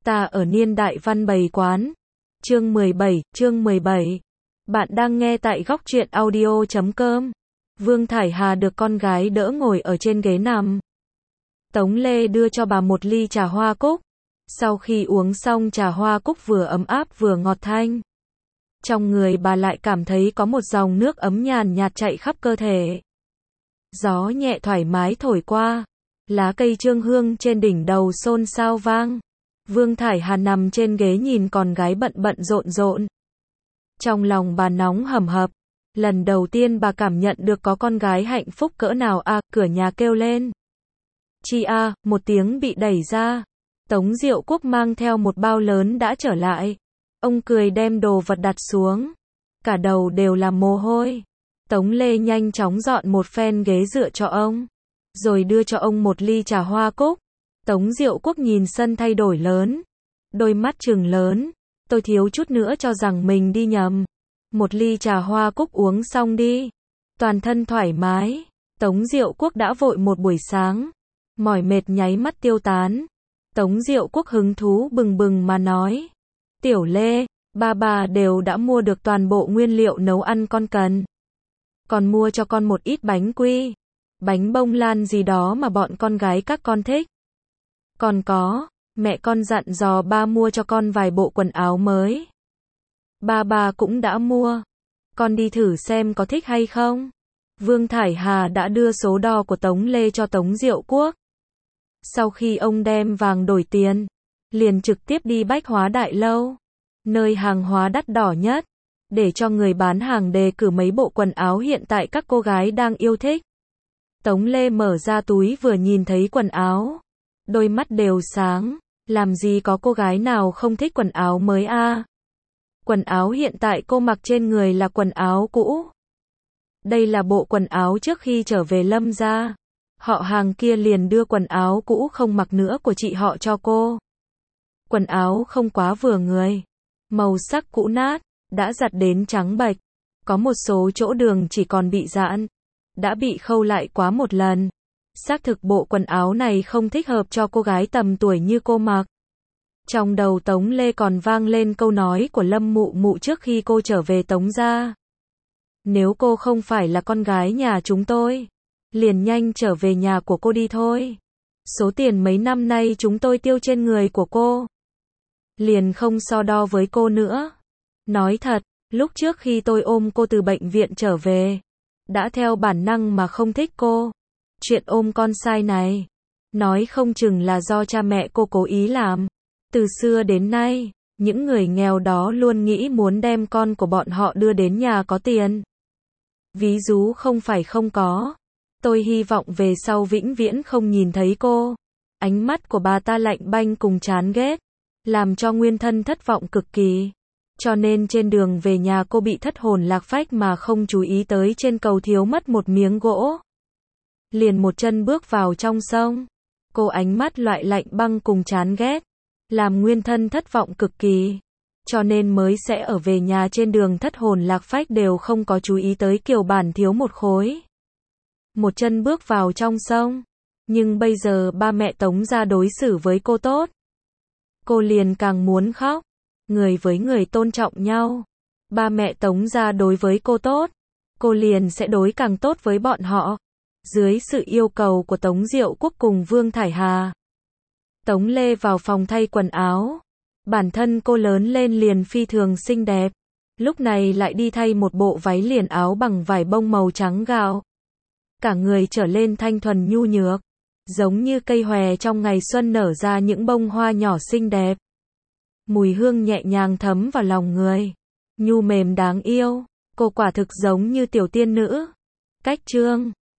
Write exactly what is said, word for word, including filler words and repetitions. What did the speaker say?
Ta ở niên đại văn bày quán. Chương mười bảy, chương mười bảy. Bạn đang nghe tại góc truyện audio chấm com. Vương Thải Hà được con gái đỡ ngồi ở trên ghế nằm. Tống Lê đưa cho bà một ly trà hoa cúc. Sau khi uống xong trà hoa cúc vừa ấm áp vừa ngọt thanh, trong người bà lại cảm thấy có một dòng nước ấm nhàn nhạt chạy khắp cơ thể. Gió nhẹ thoải mái thổi qua, lá cây trương hương trên đỉnh đầu xôn xao vang. Vương Thải Hà nằm trên ghế nhìn con gái bận bận rộn rộn. Trong lòng bà nóng hầm hập. Lần đầu tiên bà cảm nhận được có con gái hạnh phúc cỡ nào à, cửa nhà kêu lên. Chi a, à, một tiếng bị đẩy ra. Tống Diệu Quốc mang theo một bao lớn đã trở lại. Ông cười đem đồ vật đặt xuống. Cả đầu đều là mồ hôi. Tống Lê nhanh chóng dọn một phen ghế dựa cho ông, rồi đưa cho ông một ly trà hoa cúc. Tống Diệu Quốc nhìn sân thay đổi lớn, đôi mắt trừng lớn. Tôi thiếu chút nữa cho rằng mình đi nhầm. Một ly trà hoa cúc uống xong đi, toàn thân thoải mái. Tống Diệu Quốc đã vội một buổi sáng, mỏi mệt nháy mắt tiêu tán. Tống Diệu Quốc hứng thú bừng bừng mà nói: Tiểu Lê, ba bà đều đã mua được toàn bộ nguyên liệu nấu ăn con cần. Còn mua cho con một ít bánh quy, bánh bông lan gì đó mà bọn con gái các con thích. Còn có, mẹ con dặn dò ba mua cho con vài bộ quần áo mới. Ba bà cũng đã mua. Con đi thử xem có thích hay không. Vương Thải Hà đã đưa số đo của Tống Lê cho Tống Diệu Quốc. Sau khi ông đem vàng đổi tiền, liền trực tiếp đi Bách Hóa Đại Lâu, nơi hàng hóa đắt đỏ nhất, để cho người bán hàng đề cử mấy bộ quần áo hiện tại các cô gái đang yêu thích. Tống Lê mở ra túi vừa nhìn thấy quần áo, đôi mắt đều sáng. Làm gì có cô gái nào không thích quần áo mới a? À? Quần áo hiện tại cô mặc trên người là quần áo cũ. Đây là bộ quần áo trước khi trở về Lâm gia. Họ hàng kia liền đưa quần áo cũ không mặc nữa của chị họ cho cô. Quần áo không quá vừa người, màu sắc cũ nát, đã giặt đến trắng bệch. Có một số chỗ đường chỉ còn bị giãn, đã bị khâu lại quá một lần. Xác thực bộ quần áo này không thích hợp cho cô gái tầm tuổi như cô mặc. Trong đầu Tống Lê còn vang lên câu nói của Lâm Mụ Mụ trước khi cô trở về Tống gia. Nếu cô không phải là con gái nhà chúng tôi, liền nhanh trở về nhà của cô đi thôi. Số tiền mấy năm nay chúng tôi tiêu trên người của cô, liền không so đo với cô nữa. Nói thật, lúc trước khi tôi ôm cô từ bệnh viện trở về, đã theo bản năng mà không thích cô. Chuyện ôm con sai này, nói không chừng là do cha mẹ cô cố ý làm. Từ xưa đến nay, những người nghèo đó luôn nghĩ muốn đem con của bọn họ đưa đến nhà có tiền. Ví dụ không phải không có. Tôi hy vọng về sau vĩnh viễn không nhìn thấy cô. Ánh mắt của bà ta lạnh banh cùng chán ghét, làm cho Nguyên Thân thất vọng cực kỳ. Cho nên trên đường về nhà cô bị thất hồn lạc phách mà không chú ý tới trên cầu thiếu mất một miếng gỗ. Liền một chân bước vào trong sông. Cô ánh mắt loại lạnh băng cùng chán ghét, làm Nguyên Thân thất vọng cực kỳ. Cho nên mới sẽ ở về nhà trên đường thất hồn lạc phách đều không có chú ý tới Kiều Bản thiếu một khối. Một chân bước vào trong sông. Nhưng bây giờ ba mẹ Tống gia đối xử với cô tốt, cô liền càng muốn khóc. Người với người tôn trọng nhau. Ba mẹ Tống gia đối với cô tốt, cô liền sẽ đối càng tốt với bọn họ. Dưới sự yêu cầu của Tống Diệu Quốc cùng Vương Thải Hà, Tống Lê vào phòng thay quần áo. Bản thân cô lớn lên liền phi thường xinh đẹp, lúc này lại đi thay một bộ váy liền áo bằng vải bông màu trắng gạo. Cả người trở lên thanh thuần nhu nhược, giống như cây hòe trong ngày xuân nở ra những bông hoa nhỏ xinh đẹp. Mùi hương nhẹ nhàng thấm vào lòng người, nhu mềm đáng yêu. Cô quả thực giống như tiểu tiên nữ. Cách chương